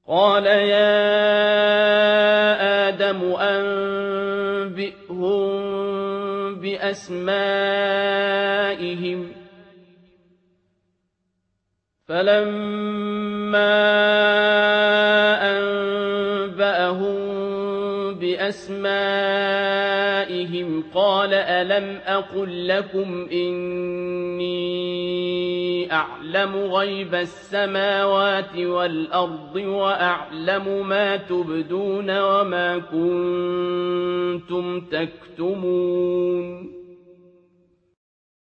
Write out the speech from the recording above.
قال يا آدم أنبئهم بأسمائهم فلما أنبأهم بأسمائهم قال ألم أقل لكم إني أعلم غيب السماوات والأرض وأعلم ما تبدون وما كنتم تكتمون